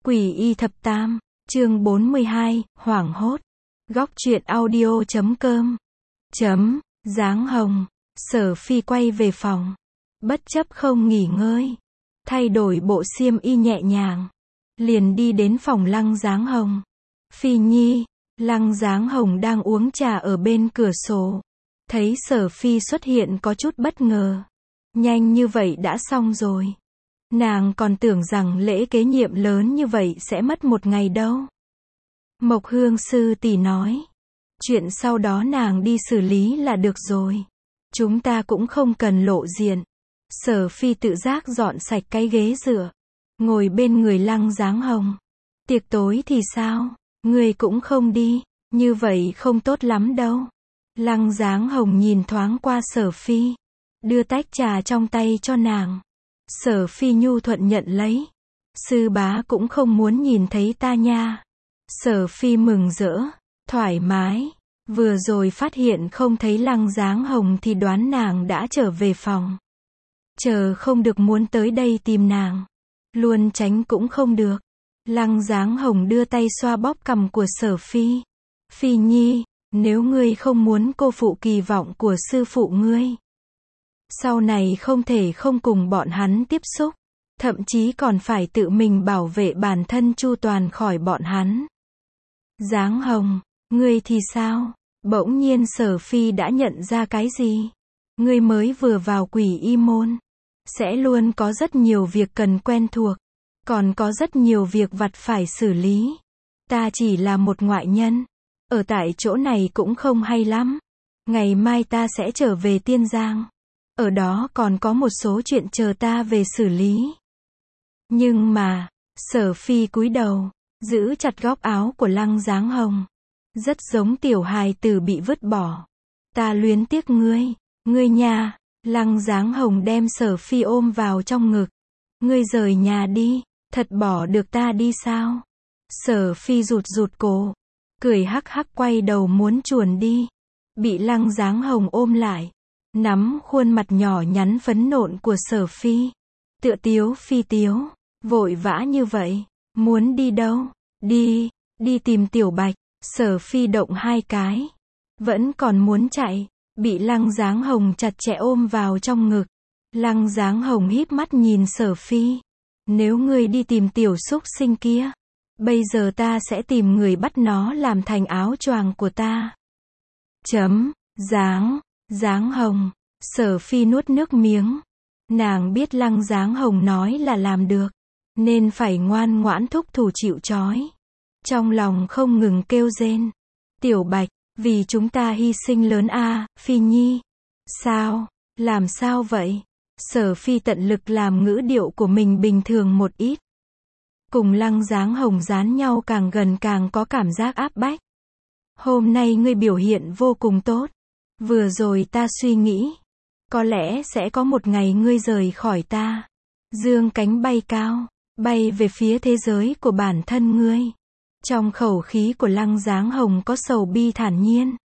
Quỷ y thập tam, chương 42, hoảng hốt. Góc truyện audio.com. Giáng hồng. Sở Phi quay về phòng. Bất chấp không nghỉ ngơi. Thay đổi bộ xiêm y nhẹ nhàng. Liền đi đến phòng Lăng Giáng Hồng. Phi Nhi, Lăng Giáng Hồng đang uống trà ở bên cửa sổ. Thấy Sở Phi xuất hiện có chút bất ngờ. Nhanh như vậy đã xong rồi. Nàng còn tưởng rằng lễ kế nhiệm lớn như vậy sẽ mất một ngày đâu. Mộc Hương sư tỷ nói. Chuyện sau đó nàng đi xử lý là được rồi. Chúng ta cũng không cần lộ diện. Sở Phi tự giác dọn sạch cái ghế dựa. Ngồi bên người Lăng Giáng Hồng. Tiệc tối thì sao? Ngươi cũng không đi. Như vậy không tốt lắm đâu. Lăng Giáng Hồng nhìn thoáng qua Sở Phi. Đưa tách trà trong tay cho nàng. Sở Phi nhu thuận nhận lấy. Sư bá cũng không muốn nhìn thấy ta nha. Sở Phi mừng rỡ, thoải mái. Vừa rồi phát hiện không thấy Lăng Giáng Hồng thì đoán nàng đã trở về phòng. Chờ không được muốn tới đây tìm nàng. Luôn tránh cũng không được. Lăng Giáng Hồng đưa tay xoa bóp cằm của Sở Phi. Phi Nhi, nếu ngươi không muốn cô phụ kỳ vọng của sư phụ ngươi, sau này không thể không cùng bọn hắn tiếp xúc, thậm chí còn phải tự mình bảo vệ bản thân chu toàn khỏi bọn hắn. Giáng Hồng, ngươi thì sao? Bỗng nhiên Sở Phi đã nhận ra cái gì? Ngươi mới vừa vào Quỷ Y môn, sẽ luôn có rất nhiều việc cần quen thuộc, còn có rất nhiều việc vặt phải xử lý. Ta chỉ là một ngoại nhân, ở tại chỗ này cũng không hay lắm. Ngày mai ta sẽ trở về Tiên Giang. Ở đó còn có một số chuyện chờ ta về xử lý. Nhưng mà, Sở Phi cúi đầu, giữ chặt góc áo của Lăng Giáng Hồng. Rất giống tiểu hài tử bị vứt bỏ. Ta luyến tiếc ngươi, ngươi nhà. Lăng Giáng Hồng đem Sở Phi ôm vào trong ngực. Ngươi rời nhà đi, thật bỏ được ta đi sao? Sở Phi rụt cổ, cười hắc hắc quay đầu muốn chuồn đi. Bị Lăng Giáng Hồng ôm lại. Nắm khuôn mặt nhỏ nhắn phấn nộn của Sở Phi. Tựa tiếu phi tiếu. Vội vã như vậy. Muốn đi đâu? Đi tìm Tiểu Bạch. Sở Phi động hai cái. Vẫn còn muốn chạy. Bị Lăng Giáng Hồng chặt chẽ ôm vào trong ngực. Lăng Giáng Hồng híp mắt nhìn Sở Phi. Nếu ngươi đi tìm tiểu xúc sinh kia, bây giờ ta sẽ tìm người bắt nó làm thành áo choàng của ta. Giáng Hồng. Sở Phi nuốt nước miếng. Nàng biết Lăng Giáng Hồng nói là làm được, nên phải ngoan ngoãn thúc thủ chịu trói. Trong lòng không ngừng kêu rên. Tiểu Bạch, vì chúng ta hy sinh lớn a, Phi Nhi. Sao? Làm sao vậy? Sở Phi tận lực làm ngữ điệu của mình bình thường một ít. Cùng Lăng Giáng Hồng dán nhau càng gần càng có cảm giác áp bách. Hôm nay ngươi biểu hiện vô cùng tốt. Vừa rồi ta suy nghĩ, có lẽ sẽ có một ngày ngươi rời khỏi ta, dương cánh bay cao, bay về phía thế giới của bản thân ngươi. Trong khẩu khí của Lăng Giáng Hồng có sầu bi thản nhiên,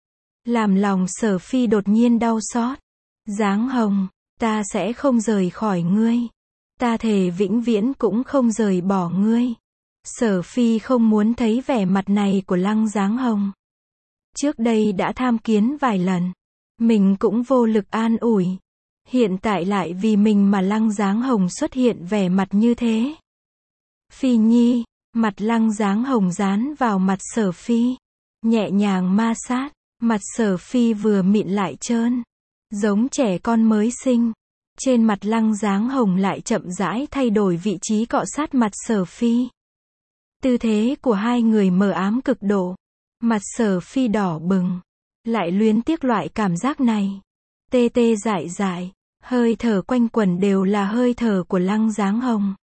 làm lòng Sở Phi đột nhiên đau xót. Giáng Hồng, ta sẽ không rời khỏi ngươi. Ta thề vĩnh viễn cũng không rời bỏ ngươi. Sở Phi không muốn thấy vẻ mặt này của Lăng Giáng Hồng. Trước đây đã tham kiến vài lần, mình cũng vô lực an ủi. Hiện tại lại vì mình mà Lăng Giáng Hồng xuất hiện vẻ mặt như thế. Phi Nhi, mặt Lăng Giáng Hồng dán vào mặt Sở Phi, nhẹ nhàng ma sát. Mặt Sở Phi vừa mịn lại trơn, giống trẻ con mới sinh. Trên mặt Lăng Giáng Hồng lại chậm rãi thay đổi vị trí cọ sát mặt Sở Phi. Tư thế của hai người mờ ám cực độ. Mặt Sở Phi đỏ bừng, lại luyến tiếc loại cảm giác này. Tê tê dại dại, hơi thở quanh quẩn đều là hơi thở của Lăng Giáng Hồng.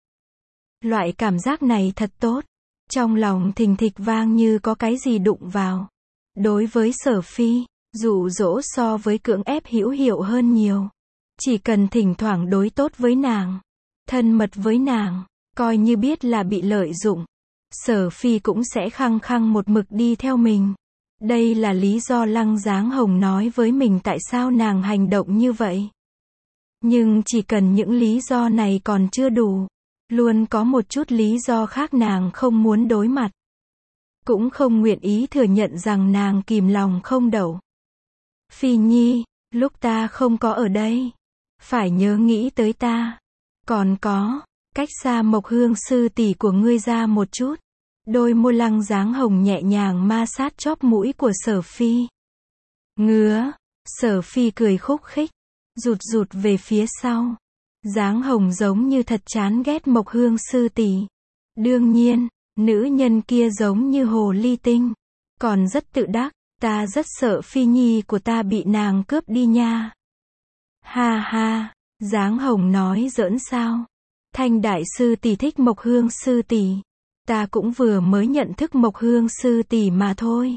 Loại cảm giác này thật tốt. Trong lòng thình thịch vang như có cái gì đụng vào. Đối với Sở Phi, dụ dỗ so với cưỡng ép hữu hiệu hơn nhiều. Chỉ cần thỉnh thoảng đối tốt với nàng, thân mật với nàng, coi như biết là bị lợi dụng, Sở Phi cũng sẽ khăng khăng một mực đi theo mình. Đây là lý do Lăng Giáng Hồng nói với mình tại sao nàng hành động như vậy. Nhưng chỉ cần những lý do này còn chưa đủ, Luôn có một chút lý do khác nàng không muốn đối mặt. Cũng không nguyện ý thừa nhận rằng nàng kìm lòng không đậu. Phi Nhi, lúc ta không có ở đây, phải nhớ nghĩ tới ta. Còn có, cách xa Mộc Hương sư tỷ của ngươi ra một chút. Đôi môi Lăng Dáng Hồng nhẹ nhàng ma sát chóp mũi của Sở Phi. Ngứa, Sở Phi cười khúc khích, rụt rụt về phía sau. Dáng Hồng giống như thật chán ghét Mộc Hương sư tỷ. Đương nhiên, nữ nhân kia giống như hồ ly tinh, còn rất tự đắc, ta rất sợ Phi Nhi của ta bị nàng cướp đi nha. Ha ha, Dáng Hồng nói giỡn sao? Thanh đại sư tỷ thích Mộc Hương sư tỷ, ta cũng vừa mới nhận thức Mộc Hương sư tỷ mà thôi.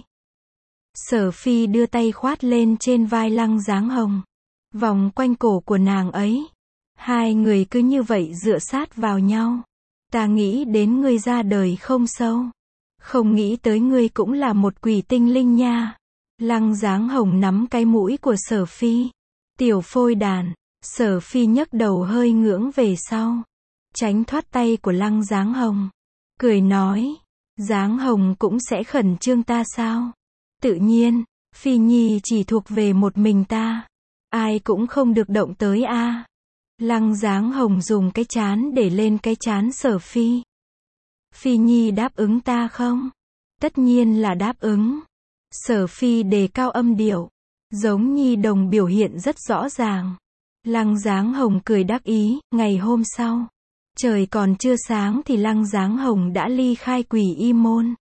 Sở Phi đưa tay khoát lên trên vai Lăng Dáng Hồng, vòng quanh cổ của nàng ấy. Hai người cứ như vậy dựa sát vào nhau. Ta nghĩ đến ngươi ra đời không sâu, không nghĩ tới ngươi cũng là một quỷ tinh linh nha. Lăng Dáng Hồng nắm cái mũi của Sở Phi. Tiểu phôi đàn. Sở Phi nhấc đầu hơi ngưỡng về sau, tránh thoát tay của Lăng Dáng Hồng, cười nói, Dáng Hồng cũng sẽ khẩn trương ta sao? Tự nhiên, Phi Nhi chỉ thuộc về một mình ta, ai cũng không được động tới a. Lăng Dáng Hồng dùng cái trán để lên cái trán Sở Phi. Phi Nhi đáp ứng ta không? Tất nhiên là đáp ứng. Sở Phi đề cao âm điệu, giống nhi đồng biểu hiện rất rõ ràng. Lăng Dáng Hồng cười đắc ý. Ngày hôm sau, trời còn chưa sáng thì Lăng Dáng Hồng đã ly khai Quỷ Y môn.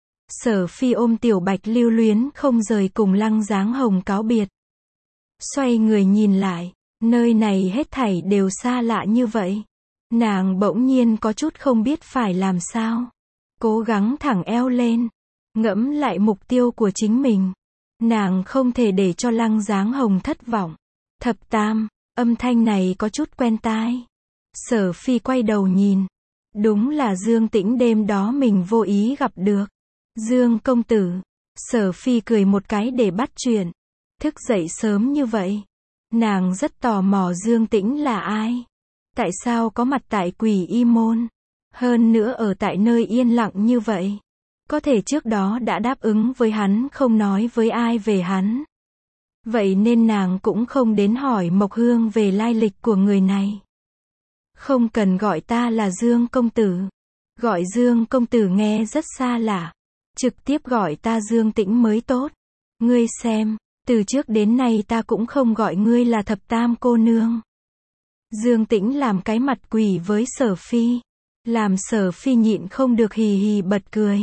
Sở Phi ôm Tiểu Bạch lưu luyến không rời cùng Lăng Dáng Hồng cáo biệt. Xoay người nhìn lại, nơi này hết thảy đều xa lạ như vậy. Nàng bỗng nhiên có chút không biết phải làm sao. Cố gắng thẳng eo lên, ngẫm lại mục tiêu của chính mình. Nàng không thể để cho Lăng Dáng Hồng thất vọng. Thập Tam, âm thanh này có chút quen tai. Sở Phi quay đầu nhìn. Đúng là Dương Tĩnh đêm đó mình vô ý gặp được. Dương công tử. Sở Phi cười một cái để bắt chuyện. Thức dậy sớm như vậy. Nàng rất tò mò Dương Tĩnh là ai. Tại sao có mặt tại Quỷ Y môn? Hơn nữa ở tại nơi yên lặng như vậy. Có thể trước đó đã đáp ứng với hắn không nói với ai về hắn. Vậy nên nàng cũng không đến hỏi Mộc Hương về lai lịch của người này. Không cần gọi ta là Dương công tử. Gọi Dương công tử nghe rất xa lạ. Trực tiếp gọi ta Dương Tĩnh mới tốt. Ngươi xem, từ trước đến nay ta cũng không gọi ngươi là Thập Tam cô nương. Dương Tĩnh làm cái mặt quỷ với Sở Phi. Làm Sở Phi nhịn không được hì hì bật cười.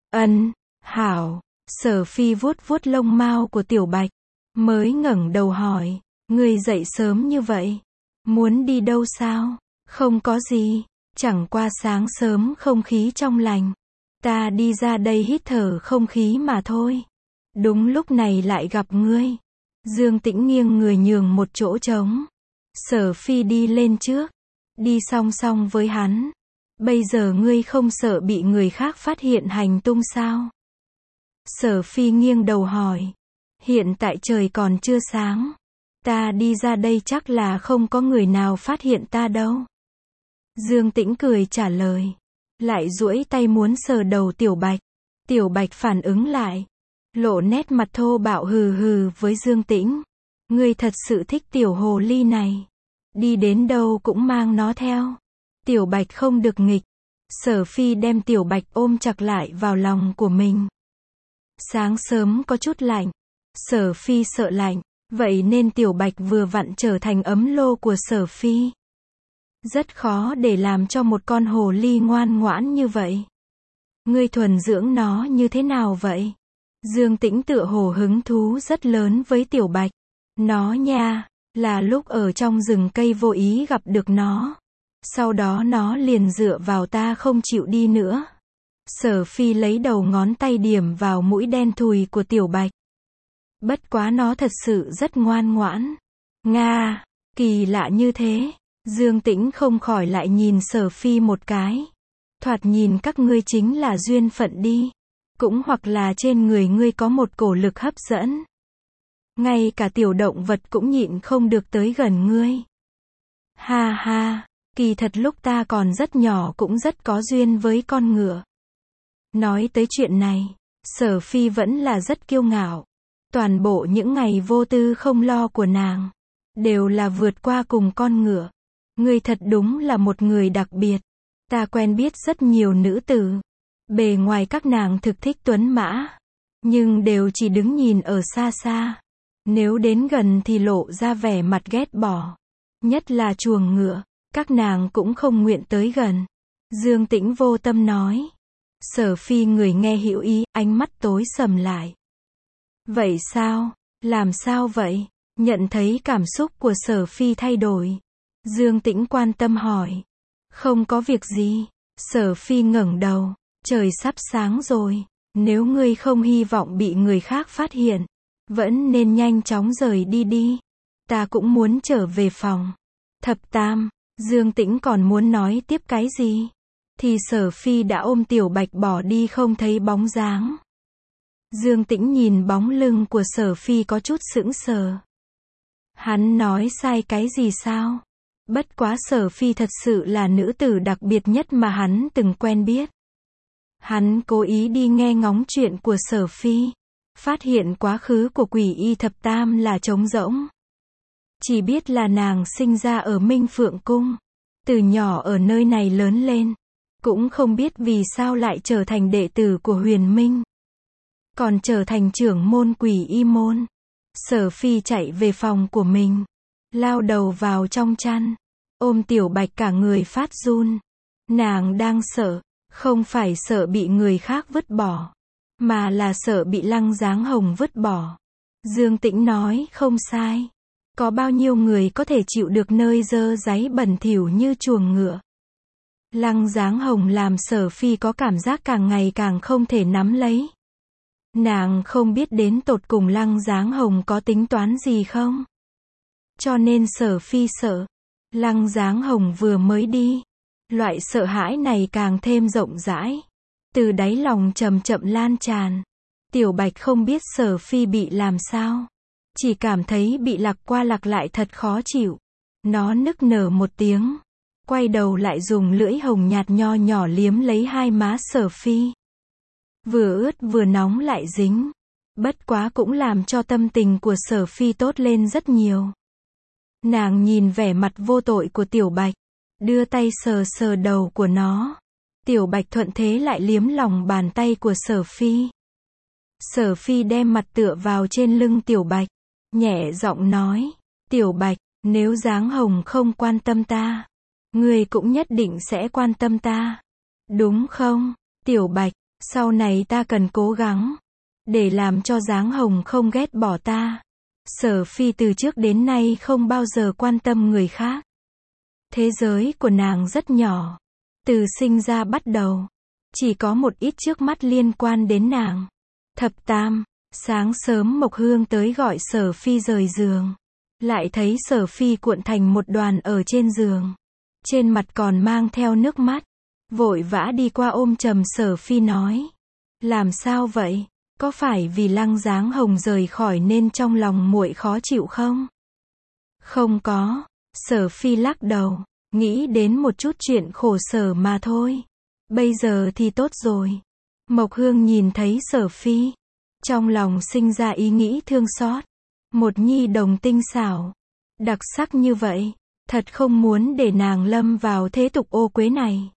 Hảo. Sở Phi vuốt vuốt lông mao của Tiểu Bạch. Mới ngẩng đầu hỏi. Ngươi dậy sớm như vậy. Muốn đi đâu sao? Không có gì. Chẳng qua sáng sớm không khí trong lành. Ta đi ra đây hít thở không khí mà thôi. Đúng lúc này lại gặp ngươi. Dương Tĩnh nghiêng người nhường một chỗ trống. Sở Phi đi lên trước. Đi song song với hắn. Bây giờ ngươi không sợ bị người khác phát hiện hành tung sao? Sở Phi nghiêng đầu hỏi. Hiện tại trời còn chưa sáng. Ta đi ra đây chắc là không có người nào phát hiện ta đâu. Dương Tĩnh cười trả lời. Lại duỗi tay muốn sờ đầu Tiểu Bạch. Tiểu Bạch phản ứng lại. Lộ nét mặt thô bạo hừ hừ với Dương Tĩnh. Ngươi thật sự thích tiểu hồ ly này. Đi đến đâu cũng mang nó theo. Tiểu Bạch không được nghịch. Sở Phi đem Tiểu Bạch ôm chặt lại vào lòng của mình. Sáng sớm có chút lạnh. Sở Phi sợ lạnh. Vậy nên Tiểu Bạch vừa vặn trở thành ấm lô của Sở Phi. Rất khó để làm cho một con hồ ly ngoan ngoãn như vậy. Ngươi thuần dưỡng nó như thế nào vậy? Dương Tĩnh tựa hồ hứng thú rất lớn với Tiểu Bạch. Nó nha, là lúc ở trong rừng cây vô ý gặp được nó. Sau đó nó liền dựa vào ta không chịu đi nữa. Sở Phi lấy đầu ngón tay điểm vào mũi đen thùi của Tiểu Bạch. Bất quá nó thật sự rất ngoan ngoãn. Nga, kỳ lạ như thế. Dương Tĩnh không khỏi lại nhìn Sở Phi một cái. Thoạt nhìn các ngươi chính là duyên phận đi. Cũng hoặc là trên người ngươi có một cổ lực hấp dẫn. Ngay cả tiểu động vật cũng nhịn không được tới gần ngươi. Ha ha, Kỳ thật lúc ta còn rất nhỏ cũng rất có duyên với con ngựa. Nói tới chuyện này, Sở Phi vẫn là rất kiêu ngạo. Toàn bộ những ngày vô tư không lo của nàng, đều là vượt qua cùng con ngựa. Ngươi thật đúng là một người đặc biệt. Ta quen biết rất nhiều nữ tử. Bề ngoài các nàng thực thích tuấn mã, nhưng đều chỉ đứng nhìn ở xa xa. Nếu đến gần thì lộ ra vẻ mặt ghét bỏ. Nhất là chuồng ngựa, các nàng cũng không nguyện tới gần. Dương Tĩnh vô tâm nói. Sở Phi người nghe hiểu ý, ánh mắt tối sầm lại. Vậy sao? Làm sao vậy? Nhận thấy cảm xúc của Sở Phi thay đổi. Dương Tĩnh quan tâm hỏi. Không có việc gì. Sở Phi ngẩng đầu. Trời sắp sáng rồi. Nếu ngươi không hy vọng bị người khác phát hiện, vẫn nên nhanh chóng rời đi đi. Ta cũng muốn trở về phòng. Thập Tam, Dương Tĩnh còn muốn nói tiếp cái gì? Thì Sở Phi đã ôm Tiểu Bạch bỏ đi không thấy bóng dáng. Dương Tĩnh nhìn bóng lưng của Sở Phi có chút sững sờ. Hắn nói sai cái gì sao? Bất quá Sở Phi thật sự là nữ tử đặc biệt nhất mà hắn từng quen biết. Hắn cố ý đi nghe ngóng chuyện của Sở Phi, phát hiện quá khứ của Quỷ Y Thập Tam là trống rỗng. Chỉ biết là nàng sinh ra ở Minh Phượng Cung, từ nhỏ ở nơi này lớn lên, cũng không biết vì sao lại trở thành đệ tử của Huyền Minh, còn trở thành trưởng môn Quỷ Y môn. Sở Phi chạy về phòng của mình, lao đầu vào trong chăn, ôm Tiểu Bạch cả người phát run. Nàng đang sợ, không phải sợ bị người khác vứt bỏ, mà là sợ bị Lăng Dáng Hồng vứt bỏ. Dương Tĩnh nói không sai. Có bao nhiêu người có thể chịu được nơi dơ dáy bẩn thỉu như chuồng ngựa. Lăng Dáng Hồng làm Sở Phi có cảm giác càng ngày càng không thể nắm lấy. Nàng không biết đến tột cùng Lăng Dáng Hồng có tính toán gì không. Cho nên Sở Phi sợ. Lăng Dáng Hồng vừa mới đi, loại sợ hãi này càng thêm rộng rãi, từ đáy lòng chậm chậm lan tràn. Tiểu Bạch không biết Sở Phi bị làm sao, chỉ cảm thấy bị lặc qua lặc lại thật khó chịu. Nó nức nở một tiếng, quay đầu lại dùng lưỡi hồng nhạt nho nhỏ liếm lấy hai má Sở Phi. Vừa ướt vừa nóng lại dính. Bất quá cũng làm cho tâm tình của Sở Phi tốt lên rất nhiều. Nàng nhìn vẻ mặt vô tội của Tiểu Bạch, đưa tay sờ sờ đầu của nó. Tiểu Bạch thuận thế lại liếm lòng bàn tay của Sở Phi. Sở Phi đem mặt tựa vào trên lưng Tiểu Bạch, nhẹ giọng nói, Tiểu Bạch, nếu Dáng Hồng không quan tâm ta, ngươi cũng nhất định sẽ quan tâm ta. Đúng không, Tiểu Bạch, sau này ta cần cố gắng, để làm cho Dáng Hồng không ghét bỏ ta. Sở Phi từ trước đến nay không bao giờ quan tâm người khác. Thế giới của nàng rất nhỏ. Từ sinh ra bắt đầu, chỉ có một ít trước mắt liên quan đến nàng. Thập Tam, sáng sớm Mộc Hương tới gọi Sở Phi rời giường. Lại thấy Sở Phi cuộn thành một đoàn ở trên giường. Trên mặt còn mang theo nước mắt. Vội vã đi qua ôm chầm Sở Phi nói. Làm sao vậy? Có phải vì Lăng Dáng Hồng rời khỏi nên trong lòng muội khó chịu không? Không có. Sở Phi lắc đầu, nghĩ đến một chút chuyện khổ sở mà thôi. Bây giờ thì tốt rồi. Mộc Hương nhìn thấy Sở Phi, trong lòng sinh ra ý nghĩ thương xót. Một nhi đồng tinh xảo, đặc sắc như vậy, thật không muốn để nàng lâm vào thế tục ô uế này.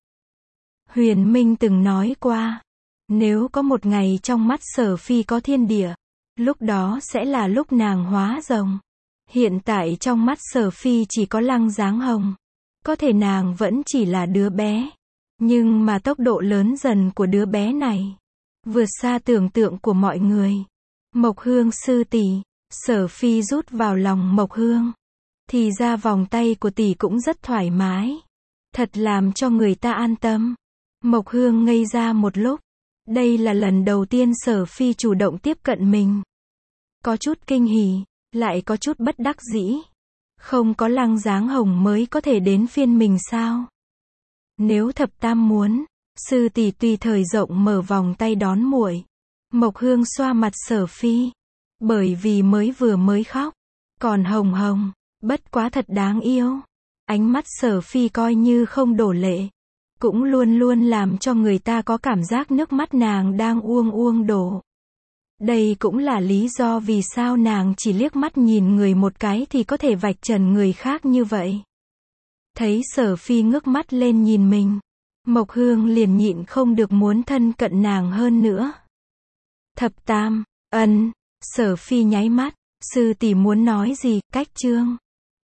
Huyền Minh từng nói qua, nếu có một ngày trong mắt Sở Phi có thiên địa, lúc đó sẽ là lúc nàng hóa rồng. Hiện tại trong mắt Sở Phi chỉ có Lăng Dáng Hồng. Có thể nàng vẫn chỉ là đứa bé, nhưng mà tốc độ lớn dần của đứa bé này vượt xa tưởng tượng của mọi người. Mộc Hương sư tỷ. Sở Phi rút vào lòng Mộc Hương. Thì ra vòng tay của tỷ cũng rất thoải mái, thật làm cho người ta an tâm. Mộc Hương ngây ra một lúc. Đây là lần đầu tiên Sở Phi chủ động tiếp cận mình. Có chút kinh hỉ, lại có chút bất đắc dĩ. Không có Lăng Dáng Hồng mới có thể đến phiên mình sao? Nếu Thập Tam muốn, sư tỷ tùy thời rộng mở vòng tay đón muội. Mộc Hương xoa mặt Sở Phi, bởi vì mới khóc, còn hồng hồng, bất quá thật đáng yêu. Ánh mắt Sở Phi coi như không đổ lệ, cũng luôn luôn làm cho người ta có cảm giác nước mắt nàng đang uông uông đổ. Đây cũng là lý do vì sao nàng chỉ liếc mắt nhìn người một cái thì có thể vạch trần người khác như vậy. Thấy Sở Phi ngước mắt lên nhìn mình, Mộc Hương liền nhịn không được muốn thân cận nàng hơn nữa. Thập Tam, Sở Phi nháy mắt, sư tỷ muốn nói gì, cách chương.